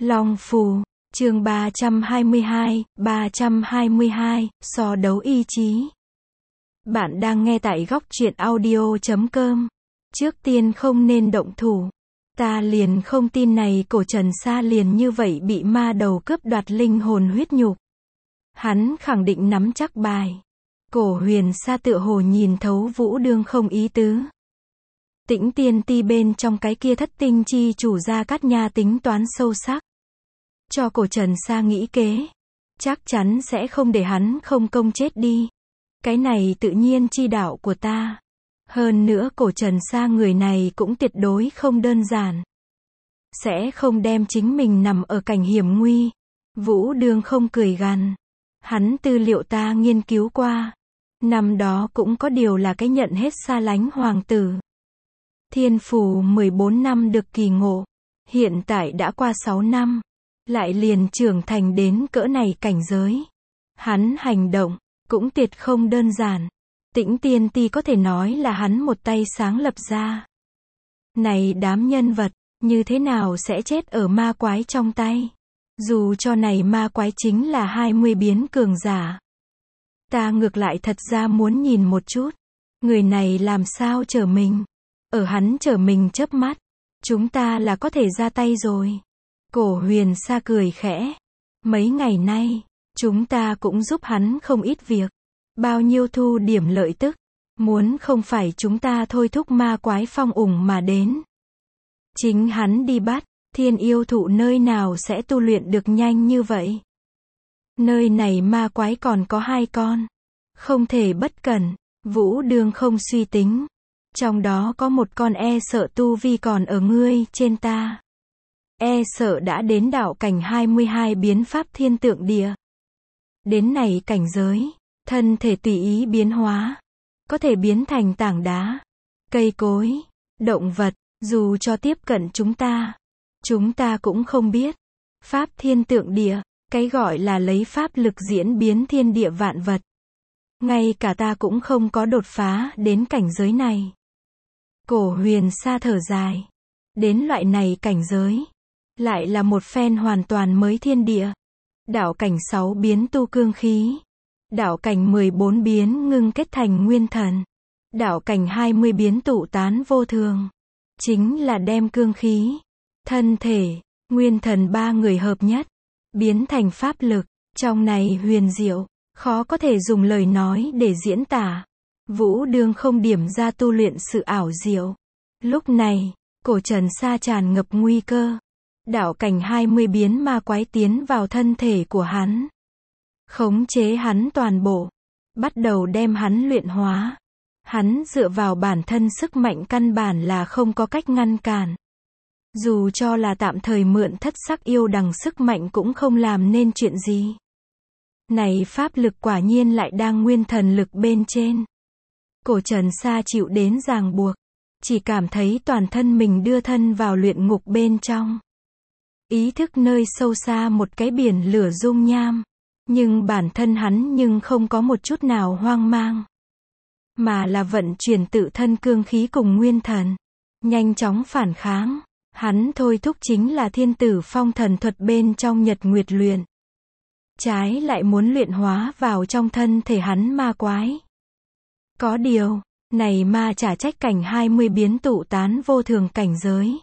Long Phù, chương 322, so đấu ý chí. Bạn đang nghe tại góc truyện audio.com. Trước tiên không nên động thủ. Ta liền không tin này cổ Trần Sa liền như vậy bị ma đầu cướp đoạt linh hồn huyết nhục. Hắn khẳng định nắm chắc bài. Cổ Huyền Sa tựa hồ nhìn thấu Vũ Đương không ý tứ. Tĩnh Tiên Ti bên trong cái kia thất tinh chi chủ Gia Cát Nha tính toán sâu sắc. Cho cổ Trần Sa nghĩ kế. Chắc chắn sẽ không để hắn không công chết đi. Cái này tự nhiên chi đạo của ta. Hơn nữa cổ Trần Sa người này cũng tuyệt đối không đơn giản. Sẽ không đem chính mình nằm ở cảnh hiểm nguy. Vũ Đương không cười gằn. Hắn tư liệu ta nghiên cứu qua. Năm đó cũng có điều là cái nhận hết xa lánh hoàng tử. Thiên phủ 14 năm được kỳ ngộ. Hiện tại đã qua 6 năm. Lại liền trưởng thành đến cỡ này cảnh giới. Hắn hành động, cũng tuyệt không đơn giản. Tĩnh Tiên Ti có thể nói là hắn một tay sáng lập ra. Này đám nhân vật, như thế nào sẽ chết ở ma quái trong tay? Dù cho này ma quái chính là 20 biến cường giả. Ta ngược lại thật ra muốn nhìn một chút. Người này làm sao trở mình? Ở hắn trở mình chớp mắt. Chúng ta là có thể ra tay rồi. Cổ Huyền Sa cười khẽ. Mấy ngày nay, chúng ta cũng giúp hắn không ít việc. Bao nhiêu thu điểm lợi tức. Muốn không phải chúng ta thôi thúc ma quái phong ủng mà đến. Chính hắn đi bắt, thiên yêu thụ nơi nào sẽ tu luyện được nhanh như vậy. Nơi này ma quái còn có 2 con. Không thể bất cẩn. Vũ Đương không suy tính. Trong đó có một con e sợ tu vi còn ở ngươi trên ta. E sợ đã đến đạo cảnh 22 biến pháp thiên tượng địa. Đến này cảnh giới, thân thể tùy ý biến hóa. Có thể biến thành tảng đá, cây cối, động vật, dù cho tiếp cận chúng ta cũng không biết. Pháp thiên tượng địa, cái gọi là lấy pháp lực diễn biến thiên địa vạn vật. Ngay cả ta cũng không có đột phá đến cảnh giới này. Cổ Huyền Sa thở dài. Đến loại này cảnh giới. Lại là một phen hoàn toàn mới thiên địa. Đạo cảnh 6 biến tu cương khí. Đạo cảnh 14 biến ngưng kết thành nguyên thần. Đạo cảnh 20 biến tụ tán vô thường. Chính là đem cương khí, thân thể, nguyên thần 3 người hợp nhất. Biến thành pháp lực. Trong này huyền diệu. Khó có thể dùng lời nói để diễn tả. Vũ Đương không điểm ra tu luyện sự ảo diệu. Lúc này, cổ Trần Sa tràn ngập nguy cơ. Đạo cảnh 20 biến ma quái tiến vào thân thể của hắn. Khống chế hắn toàn bộ. Bắt đầu đem hắn luyện hóa. Hắn dựa vào bản thân sức mạnh căn bản là không có cách ngăn cản. Dù cho là tạm thời mượn thất sắc yêu đằng sức mạnh cũng không làm nên chuyện gì. Này pháp lực quả nhiên lại đang nguyên thần lực bên trên. Cổ Trần Sa chịu đến ràng buộc. Chỉ cảm thấy toàn thân mình đưa thân vào luyện ngục bên trong. Ý thức nơi sâu xa một cái biển lửa dung nham. Nhưng bản thân hắn nhưng không có một chút nào hoang mang. Mà là vận chuyển tự thân cương khí cùng nguyên thần. Nhanh chóng phản kháng. Hắn thôi thúc chính là thiên tử phong thần thuật bên trong nhật nguyệt luyện. Trái lại muốn luyện hóa vào trong thân thể hắn ma quái. Có điều, này ma chả trách cảnh 20 biến tụ tán vô thường cảnh giới.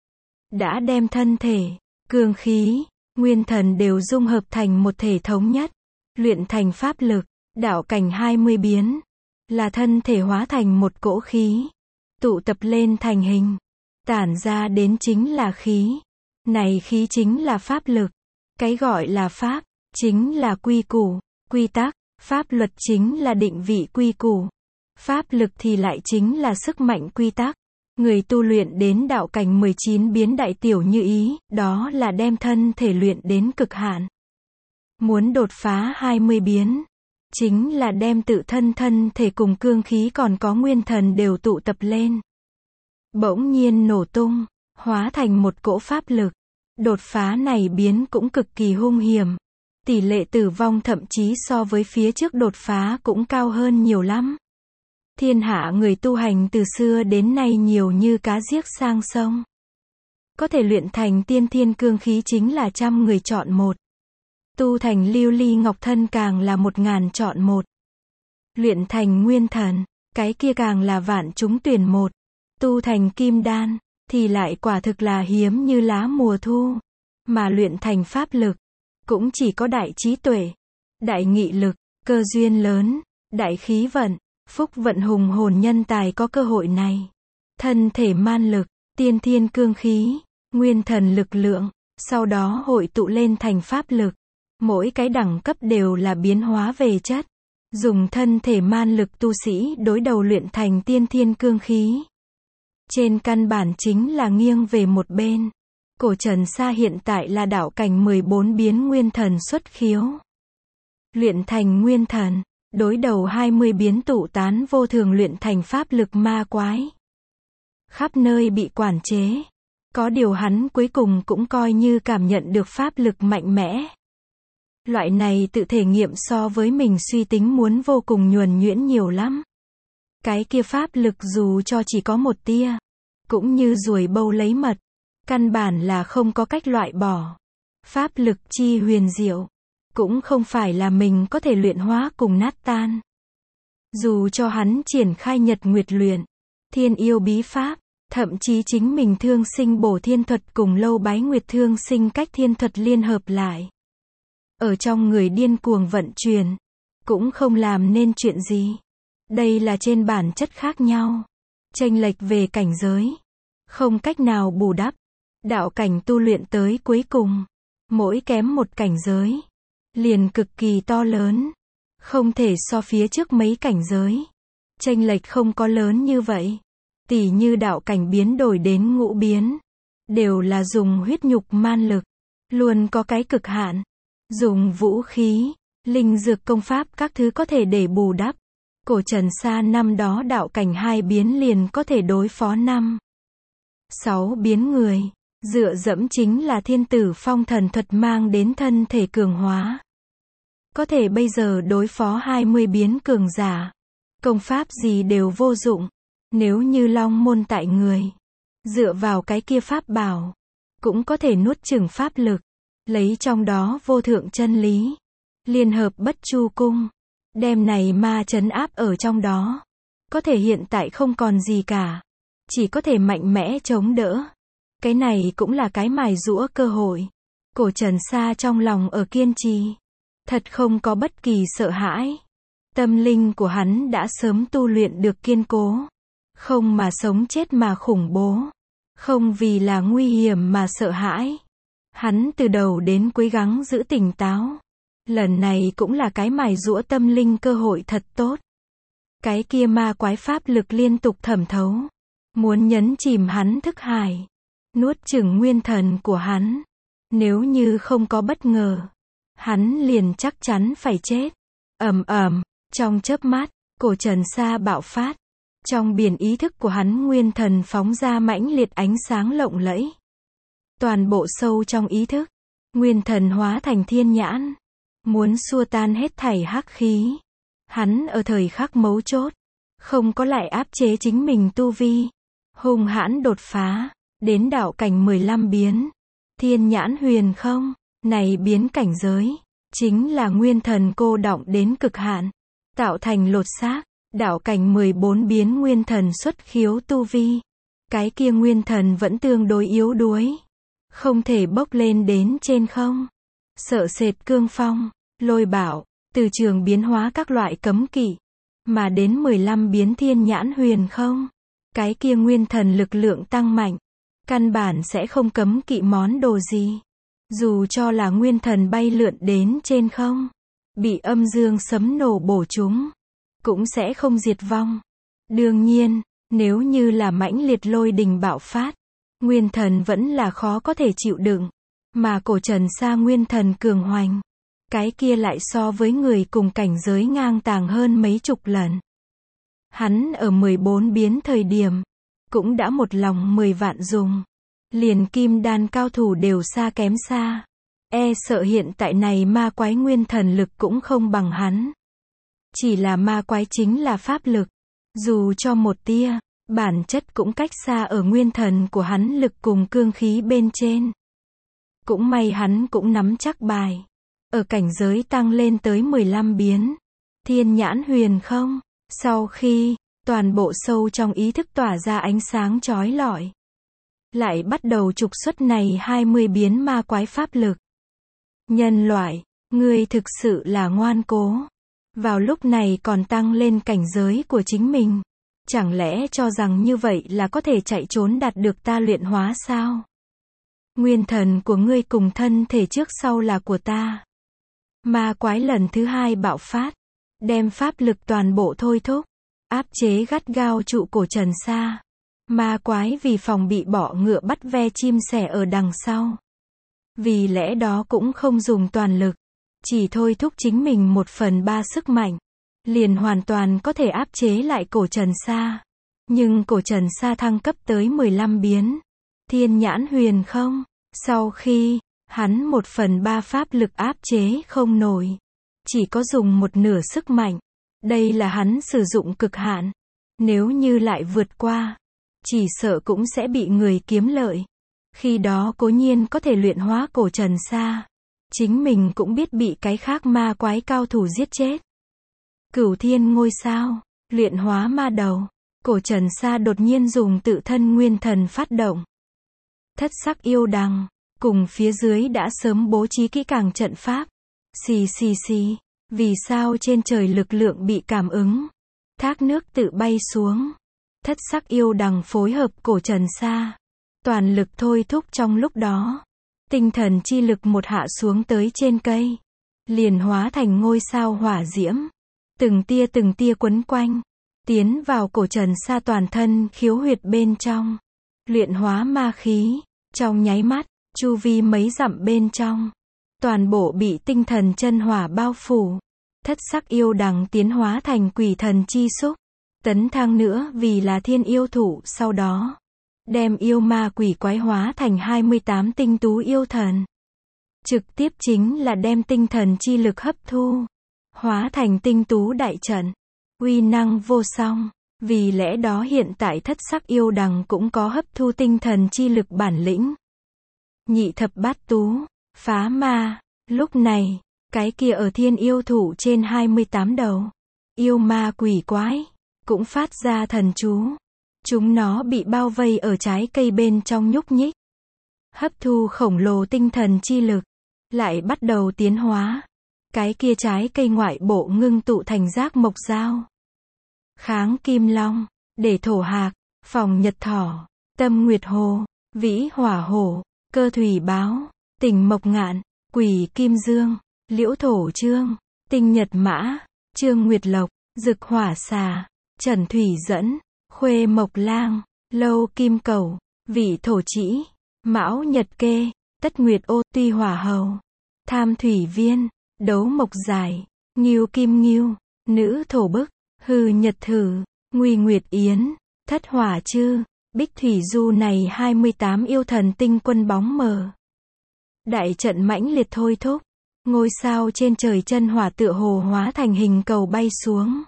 Đã đem thân thể, cương khí, nguyên thần đều dung hợp thành một thể thống nhất. Luyện thành pháp lực, đạo cảnh 20 biến. Là thân thể hóa thành một cỗ khí. Tụ tập lên thành hình. Tản ra đến chính là khí. Này khí chính là pháp lực. Cái gọi là pháp, chính là quy củ, quy tắc. Pháp luật chính là định vị quy củ. Pháp lực thì lại chính là sức mạnh quy tắc. Người tu luyện đến đạo cảnh 19 biến đại tiểu như ý, đó là đem thân thể luyện đến cực hạn. Muốn đột phá 20 biến, chính là đem tự thân thể cùng cương khí còn có nguyên thần đều tụ tập lên. Bỗng nhiên nổ tung, hóa thành một cỗ pháp lực. Đột phá này biến cũng cực kỳ hung hiểm. Tỷ lệ tử vong thậm chí so với phía trước đột phá cũng cao hơn nhiều lắm. Thiên hạ người tu hành từ xưa đến nay nhiều như cá giếc sang sông. Có thể luyện thành tiên thiên cương khí chính là 100 người chọn một. Tu thành lưu ly ngọc thân càng là 1000 chọn một. Luyện thành nguyên thần, cái kia càng là vạn chúng tuyển một. Tu thành kim đan, thì lại quả thực là hiếm như lá mùa thu. Mà luyện thành pháp lực, cũng chỉ có đại trí tuệ, đại nghị lực, cơ duyên lớn, đại khí vận, phúc vận hùng hồn nhân tài có cơ hội này. Thân thể man lực, tiên thiên cương khí, nguyên thần lực lượng, sau đó hội tụ lên thành pháp lực. Mỗi cái đẳng cấp đều là biến hóa về chất. Dùng thân thể man lực tu sĩ đối đầu luyện thành tiên thiên cương khí. Trên căn bản chính là nghiêng về một bên. Cổ Trần Sa hiện tại là đạo cảnh 14 biến nguyên thần xuất khiếu. Luyện thành nguyên thần, đối đầu 20 biến tụ tán vô thường luyện thành pháp lực ma quái. Khắp nơi bị quản chế. Có điều hắn cuối cùng cũng coi như cảm nhận được pháp lực mạnh mẽ. Loại này tự thể nghiệm so với mình suy tính muốn vô cùng nhuần nhuyễn nhiều lắm. Cái kia pháp lực dù cho chỉ có một tia, cũng như ruồi bâu lấy mật, căn bản là không có cách loại bỏ. Pháp lực chi huyền diệu, cũng không phải là mình có thể luyện hóa cùng nát tan. Dù cho hắn triển khai nhật nguyệt luyện, thiên yêu bí pháp, thậm chí chính mình thương sinh bổ thiên thuật cùng lâu bái nguyệt thương sinh cách thiên thuật liên hợp lại. Ở trong người điên cuồng vận chuyển, cũng không làm nên chuyện gì. Đây là trên bản chất khác nhau. Chênh lệch về cảnh giới, không cách nào bù đắp. Đạo cảnh tu luyện tới cuối cùng, mỗi kém một cảnh giới, liền cực kỳ to lớn. Không thể so phía trước mấy cảnh giới. Chênh lệch không có lớn như vậy. Tỉ như đạo cảnh biến đổi đến ngũ biến, đều là dùng huyết nhục man lực, luôn có cái cực hạn. Dùng vũ khí, linh dược công pháp các thứ có thể để bù đắp. Cổ Trần Sa năm đó đạo cảnh 2 biến liền có thể đối phó 5-6 biến người. Dựa dẫm chính là thiên tử phong thần thuật mang đến thân thể cường hóa. Có thể bây giờ đối phó 20 biến cường giả. Công pháp gì đều vô dụng. Nếu như long môn tại người, dựa vào cái kia pháp bảo, cũng có thể nuốt chửng pháp lực. Lấy trong đó vô thượng chân lý, liên hợp bất chu cung, đem này ma trấn áp ở trong đó. Có thể hiện tại không còn gì cả, chỉ có thể mạnh mẽ chống đỡ. Cái này cũng là cái mài giũa cơ hội. Cổ Trần Sa trong lòng ở kiên trì, thật không có bất kỳ sợ hãi. Tâm linh của hắn đã sớm tu luyện được kiên cố, không mà sống chết mà khủng bố, không vì là nguy hiểm mà sợ hãi. Hắn từ đầu đến cuối gắng giữ tỉnh táo. Lần này cũng là cái mài giũa tâm linh cơ hội thật tốt. Cái kia ma quái pháp lực liên tục thẩm thấu, muốn nhấn chìm hắn thức hải, nuốt chửng nguyên thần của hắn. Nếu như không có bất ngờ, hắn liền chắc chắn phải chết. Ầm ầm, trong chớp mắt, Cổ Trần Sa bạo phát. Trong biển ý thức của hắn nguyên thần phóng ra mãnh liệt ánh sáng lộng lẫy. Toàn bộ sâu trong ý thức, nguyên thần hóa thành thiên nhãn, muốn xua tan hết thảy hắc khí. Hắn ở thời khắc mấu chốt, không có lại áp chế chính mình tu vi, hung hãn đột phá, đến đạo cảnh 15 biến. Thiên nhãn huyền không, này biến cảnh giới, chính là nguyên thần cô đọng đến cực hạn, tạo thành lột xác. Đạo cảnh 14 biến nguyên thần xuất khiếu tu vi. Cái kia nguyên thần vẫn tương đối yếu đuối, không thể bốc lên đến trên không. Sợ sệt cương phong, lôi bạo, từ trường biến hóa các loại cấm kỵ, mà đến 15 biến thiên nhãn huyền không. Cái kia nguyên thần lực lượng tăng mạnh, căn bản sẽ không cấm kỵ món đồ gì. Dù cho là nguyên thần bay lượn đến trên không, bị âm dương sấm nổ bổ chúng, cũng sẽ không diệt vong. Đương nhiên, nếu như là mãnh liệt lôi đình bạo phát, nguyên thần vẫn là khó có thể chịu đựng. Mà Cổ Trần Sa nguyên thần cường hoành, cái kia lại so với người cùng cảnh giới ngang tàng hơn mấy chục lần. Hắn ở 14 biến thời điểm, cũng đã một lòng 10 vạn dùng. Liền kim đan cao thủ đều xa kém xa. E sợ hiện tại này ma quái nguyên thần lực cũng không bằng hắn. Chỉ là ma quái chính là pháp lực. Dù cho một tia, bản chất cũng cách xa ở nguyên thần của hắn lực cùng cương khí bên trên. Cũng may hắn cũng nắm chắc bài. Ở cảnh giới tăng lên tới 15 biến. Thiên nhãn huyền không. Sau khi, toàn bộ sâu trong ý thức tỏa ra ánh sáng chói lọi. Lại bắt đầu trục xuất này 20 biến ma quái pháp lực. Nhân loại, ngươi thực sự là ngoan cố. Vào lúc này còn tăng lên cảnh giới của chính mình. Chẳng lẽ cho rằng như vậy là có thể chạy trốn đạt được ta luyện hóa sao? Nguyên thần của ngươi cùng thân thể trước sau là của ta. Ma quái lần thứ hai bạo phát. Đem pháp lực toàn bộ thôi thúc. Áp chế gắt gao trụ cổ Trần Sa. Ma quái vì phòng bị bọ ngựa bắt ve chim sẻ ở đằng sau. Vì lẽ đó cũng không dùng toàn lực. Chỉ thôi thúc chính mình 1/3 sức mạnh. Liền hoàn toàn có thể áp chế lại cổ Trần Sa. Nhưng cổ Trần Sa thăng cấp tới 15 biến. Thiên nhãn huyền không. Sau khi, hắn 1/3 pháp lực áp chế không nổi. Chỉ có dùng 1/2 sức mạnh. Đây là hắn sử dụng cực hạn. Nếu như lại vượt qua, chỉ sợ cũng sẽ bị người kiếm lợi. Khi đó cố nhiên có thể luyện hóa cổ Trần Sa. Chính mình cũng biết bị cái khác ma quái cao thủ giết chết. Cửu thiên ngôi sao, luyện hóa ma đầu. Cổ Trần Sa đột nhiên dùng tự thân nguyên thần phát động. Thất sắc yêu đằng, cùng phía dưới đã sớm bố trí kỹ càng trận pháp. Xì xì xì, vì sao trên trời lực lượng bị cảm ứng. Thác nước tự bay xuống. Thất sắc yêu đằng phối hợp cổ Trần Sa. Toàn lực thôi thúc trong lúc đó. Tinh thần chi lực một hạ xuống tới trên cây. Liền hóa thành ngôi sao hỏa diễm. Từng tia quấn quanh. Tiến vào cổ Trần Sa toàn thân khiếu huyệt bên trong. Luyện hóa ma khí. Trong nháy mắt, chu vi mấy dặm bên trong. Toàn bộ bị tinh thần chân hỏa bao phủ. Thất sắc yêu đằng tiến hóa thành quỷ thần chi xúc. Tấn thăng nữa vì là thiên yêu thủ sau đó. Đem yêu ma quỷ quái hóa thành 28 tinh tú yêu thần. Trực tiếp chính là đem tinh thần chi lực hấp thu. Hóa thành tinh tú đại trận. Uy năng vô song. Vì lẽ đó hiện tại thất sắc yêu đằng cũng có hấp thu tinh thần chi lực bản lĩnh. Nhị thập bát tú. Phá ma. Lúc này, cái kia ở thiên yêu thủ trên 28 đầu. Yêu ma quỷ quái. Cũng phát ra thần chú. Chúng nó bị bao vây ở trái cây bên trong nhúc nhích. Hấp thu khổng lồ tinh thần chi lực. Lại bắt đầu tiến hóa. Cái kia trái cây ngoại bộ ngưng tụ thành giác mộc dao. Kháng kim long. Để thổ hạc. Phòng nhật thỏ. Tâm nguyệt hồ. Vĩ hỏa hổ. Cơ thủy báo. Tình mộc ngạn. Quỷ kim dương. Liễu thổ trương. Tinh nhật mã. Trương nguyệt lộc. Dực hỏa xà. Trần thủy dẫn. Khuê mộc lang. Lâu kim cầu. Vị thổ trĩ. Mão nhật kê. Tất nguyệt ô. Tuy hỏa hầu. Tham thủy viên. Đấu mộc dài. Ngưu kim ngưu. Nữ thổ bức. Hư nhật thử. Nguy nguyệt yến. Thất hỏa chư. Bích thủy du này 28 yêu thần tinh quân bóng mờ. Đại trận mãnh liệt thôi thúc. Ngôi sao trên trời chân hỏa tựa hồ hóa thành hình cầu bay xuống.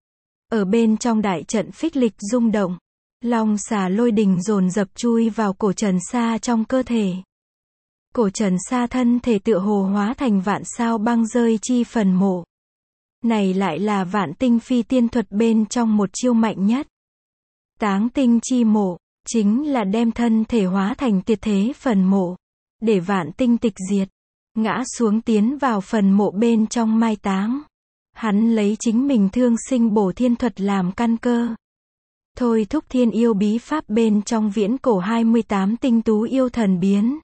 Ở bên trong đại trận phích lịch rung động. Long xà lôi đình dồn dập chui vào cổ Trần Sa trong cơ thể. Cổ Trần Sa thân thể tựa hồ hóa thành vạn sao băng rơi chi phần mộ. Này lại là vạn tinh phi tiên thuật bên trong một chiêu mạnh nhất. Táng tinh chi mộ, chính là đem thân thể hóa thành tiệt thế phần mộ. Để vạn tinh tịch diệt. Ngã xuống tiến vào phần mộ bên trong mai táng. Hắn lấy chính mình thương sinh bổ thiên thuật làm căn cơ. Thôi thúc thiên yêu bí pháp bên trong viễn cổ 28 tinh tú yêu thần biến.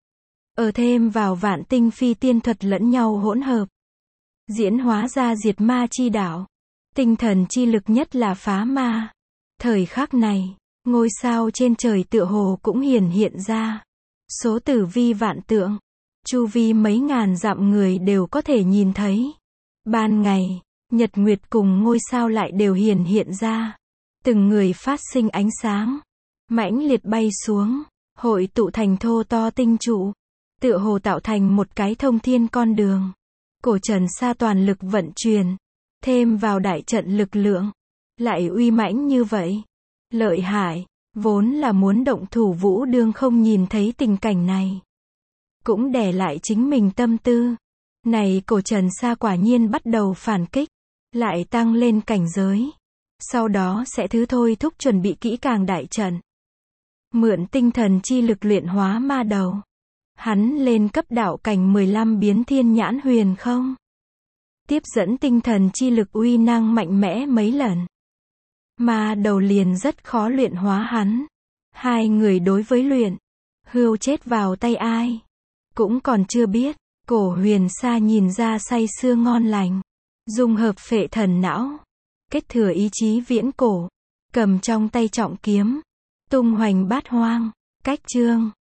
Ở thêm vào vạn tinh phi tiên thuật lẫn nhau hỗn hợp. Diễn hóa ra diệt ma chi đạo. Tinh thần chi lực nhất là phá ma. Thời khắc này, ngôi sao trên trời tựa hồ cũng hiển hiện ra. Số tử vi vạn tượng. Chu vi mấy ngàn dặm người đều có thể nhìn thấy. Ban ngày, nhật nguyệt cùng ngôi sao lại đều hiển hiện ra. Từng người phát sinh ánh sáng. Mãnh liệt bay xuống. Hội tụ thành thô to tinh trụ. Tựa hồ tạo thành một cái thông thiên con đường. Cổ Trần Sa toàn lực vận chuyển. Thêm vào đại trận lực lượng. Lại uy mãnh như vậy. Lợi hại, vốn là muốn động thủ Vũ Đương không nhìn thấy tình cảnh này. Cũng đè lại chính mình tâm tư. Này cổ Trần Sa quả nhiên bắt đầu phản kích. Lại tăng lên cảnh giới. Sau đó sẽ thứ thôi thúc chuẩn bị kỹ càng đại trận. Mượn tinh thần chi lực luyện hóa ma đầu. Hắn lên cấp đạo cảnh 15 biến thiên nhãn huyền không. Tiếp dẫn tinh thần chi lực uy năng mạnh mẽ mấy lần. Ma đầu liền rất khó luyện hóa hắn. Hai người đối với luyện. Hươu chết vào tay ai. Cũng còn chưa biết. Cổ Huyền Sa nhìn ra say sưa ngon lành. Dung hợp phệ thần não. Kết thừa ý chí viễn cổ. Cầm trong tay trọng kiếm. Tung hoành bát hoang. Cách chương.